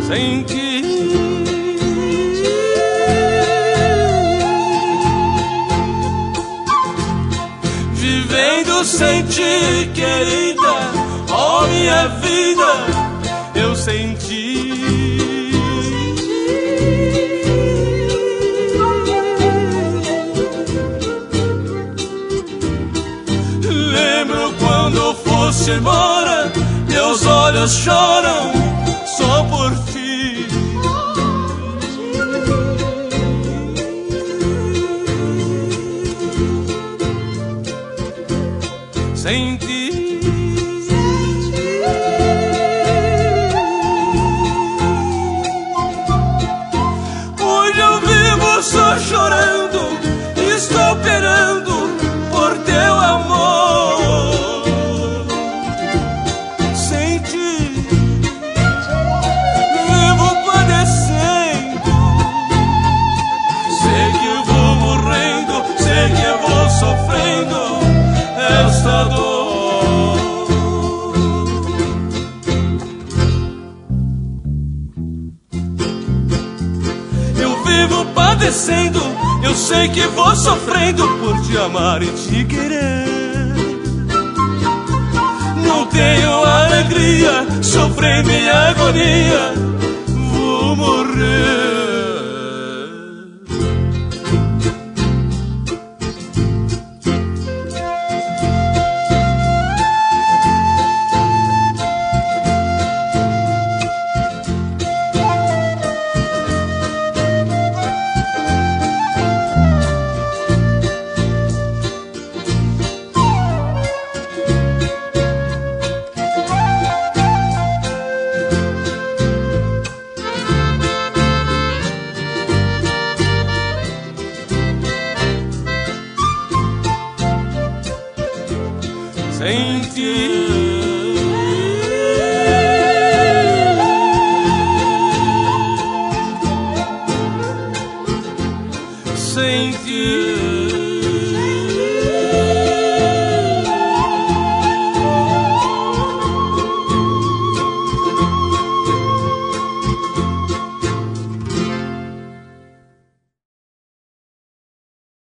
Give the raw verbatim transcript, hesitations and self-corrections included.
sem ti. Vivendo sem ti, querida, oh minha vida, eu senti. Lembro quando foste embora, meus olhos choram só por ti. Sem ti, hoje eu vivo só chorando, estou esperando por teu amor. Sem ti, vivo padecendo, sei que eu vou morrendo, sei que eu vou sofrendo esta dor. Eu vivo padecendo, eu sei que vou sofrendo por te amar e te querer. Não tenho alegria, sofrendo minha agonia